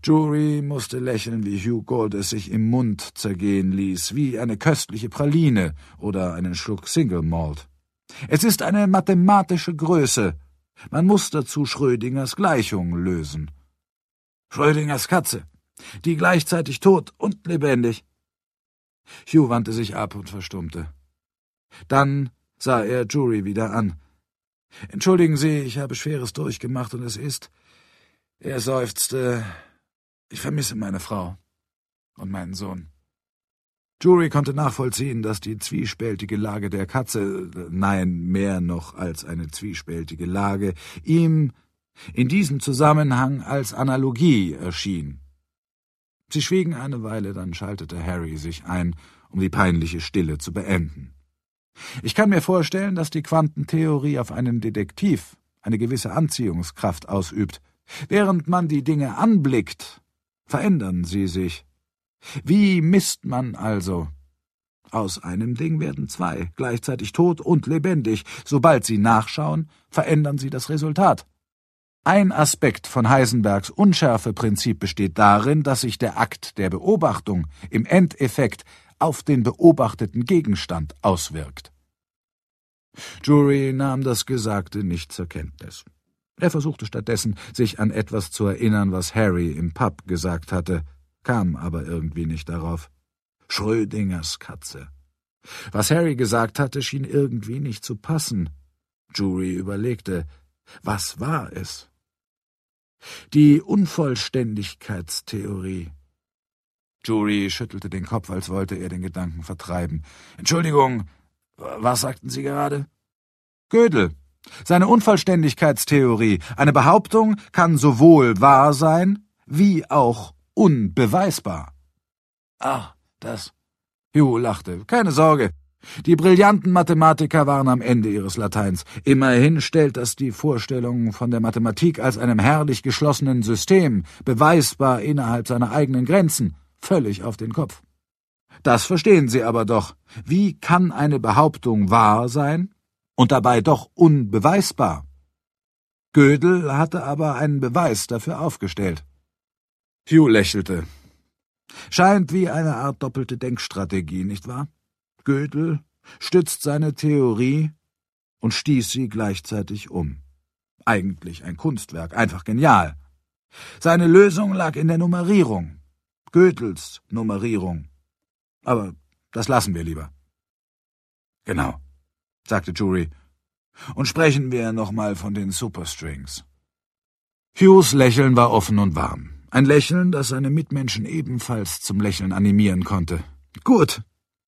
Jury musste lächeln, wie Hugh Gold es sich im Mund zergehen ließ, wie eine köstliche Praline oder einen Schluck Single Malt. Es ist eine mathematische Größe. Man muss dazu Schrödingers Gleichung lösen. Schrödingers Katze, die gleichzeitig tot und lebendig. Hugh wandte sich ab und verstummte. Dann sah er Jury wieder an. »Entschuldigen Sie, ich habe Schweres durchgemacht und es ist...« Er seufzte. »Ich vermisse meine Frau und meinen Sohn.« Jury konnte nachvollziehen, dass die zwiespältige Lage der Katze, nein, mehr noch als eine zwiespältige Lage, ihm in diesem Zusammenhang als Analogie erschien. Sie schwiegen eine Weile, dann schaltete Harry sich ein, um die peinliche Stille zu beenden. »Ich kann mir vorstellen, dass die Quantentheorie auf einen Detektiv eine gewisse Anziehungskraft ausübt. Während man die Dinge anblickt, verändern sie sich. Wie misst man also? Aus einem Ding werden zwei, gleichzeitig tot und lebendig. Sobald sie nachschauen, verändern sie das Resultat. Ein Aspekt von Heisenbergs Unschärfeprinzip besteht darin, dass sich der Akt der Beobachtung im Endeffekt auf den beobachteten Gegenstand auswirkt.« Jury nahm das Gesagte nicht zur Kenntnis. Er versuchte stattdessen, sich an etwas zu erinnern, was Harry im Pub gesagt hatte, kam aber irgendwie nicht darauf. Schrödingers Katze. Was Harry gesagt hatte, schien irgendwie nicht zu passen. Jury überlegte, was war es? Die Unvollständigkeitstheorie. Jury schüttelte den Kopf, als wollte er den Gedanken vertreiben. »Entschuldigung, was sagten Sie gerade?« »Gödel. Seine Unvollständigkeitstheorie. Eine Behauptung kann sowohl wahr sein, wie auch unbeweisbar.« »Ah, das...« Hugh lachte. »Keine Sorge. Die brillanten Mathematiker waren am Ende ihres Lateins. Immerhin stellt das die Vorstellung von der Mathematik als einem herrlich geschlossenen System, beweisbar innerhalb seiner eigenen Grenzen, völlig auf den Kopf. Das verstehen Sie aber doch. Wie kann eine Behauptung wahr sein und dabei doch unbeweisbar? Gödel hatte aber einen Beweis dafür aufgestellt.« Hugh lächelte. »Scheint wie eine Art doppelte Denkstrategie, nicht wahr? Gödel stützt seine Theorie und stieß sie gleichzeitig um. Eigentlich ein Kunstwerk, einfach genial. Seine Lösung lag in der Nummerierung, Gödels Nummerierung. Aber das lassen wir lieber.« »Genau«, sagte Jury. »Und sprechen wir nochmal von den Superstrings.« Hughs Lächeln war offen und warm. Ein Lächeln, das seine Mitmenschen ebenfalls zum Lächeln animieren konnte. »Gut.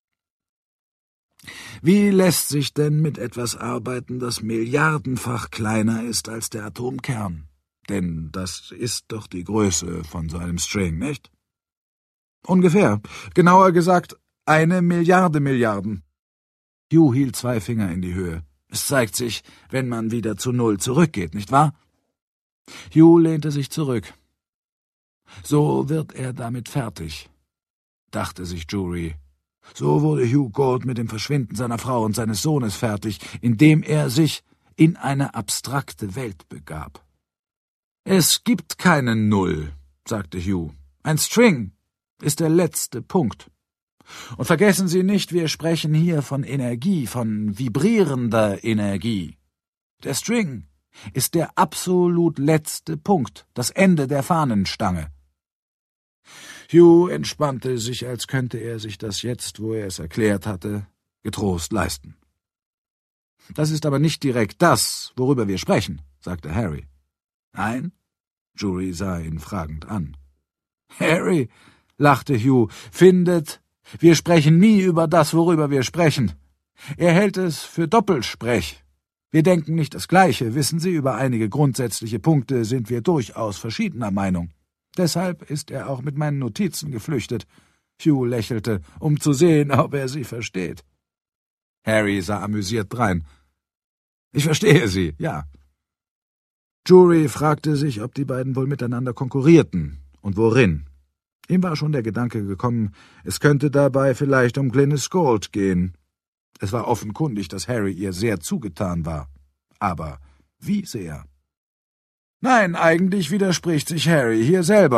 Wie lässt sich denn mit etwas arbeiten, das milliardenfach kleiner ist als der Atomkern? Denn das ist doch die Größe von so einem String, nicht?« »Ungefähr. Genauer gesagt, 1 Milliarde Milliarden.« Hugh hielt 2 Finger in die Höhe. »Es zeigt sich, wenn man wieder zu Null zurückgeht, nicht wahr?« Hugh lehnte sich zurück. »So wird er damit fertig«, dachte sich Jury. So wurde Hugh Gold mit dem Verschwinden seiner Frau und seines Sohnes fertig, indem er sich in eine abstrakte Welt begab. »Es gibt keinen Null«, sagte Hugh. »Ein String ist der letzte Punkt. Und vergessen Sie nicht, wir sprechen hier von Energie, von vibrierender Energie. Der String ist der absolut letzte Punkt, das Ende der Fahnenstange.« Hugh entspannte sich, als könnte er sich das jetzt, wo er es erklärt hatte, getrost leisten. »Das ist aber nicht direkt das, worüber wir sprechen«, sagte Harry. »Nein?« Jury sah ihn fragend an. »Harry«, lachte Hugh, »findet, wir sprechen nie über das, worüber wir sprechen. Er hält es für Doppelsprech. Wir denken nicht das Gleiche, wissen Sie, über einige grundsätzliche Punkte sind wir durchaus verschiedener Meinung. Deshalb ist er auch mit meinen Notizen geflüchtet.« Hugh lächelte, um zu sehen, ob er sie versteht. Harry sah amüsiert drein. »Ich verstehe Sie, ja.« Jury fragte sich, ob die beiden wohl miteinander konkurrierten und worin. Ihm war schon der Gedanke gekommen, es könnte dabei vielleicht um Glynis Gold gehen. Es war offenkundig, dass Harry ihr sehr zugetan war. Aber wie sehr? »Nein, eigentlich widerspricht sich Harry hier selber.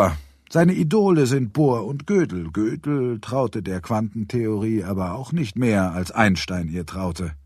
Seine Idole sind Bohr und Gödel. Gödel traute der Quantentheorie aber auch nicht mehr, als Einstein ihr traute.